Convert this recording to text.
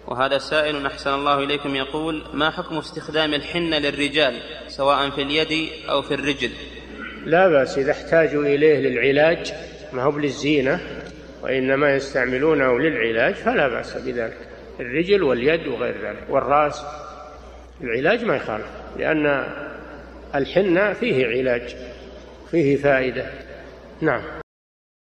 وهذا سائل أحسن الله إليكم يقول: ما حكم استخدام الحنة للرجال سواء في اليد أو في الرجل؟ لا بأس إذا احتاجوا إليه للعلاج، ما هو للزينة وإنما يستعملونه للعلاج فلا بأس بذلك، الرجل واليد وغير ذلك والرأس، العلاج ما يخالف، لأن الحنة فيه علاج، فيه فائدة. نعم.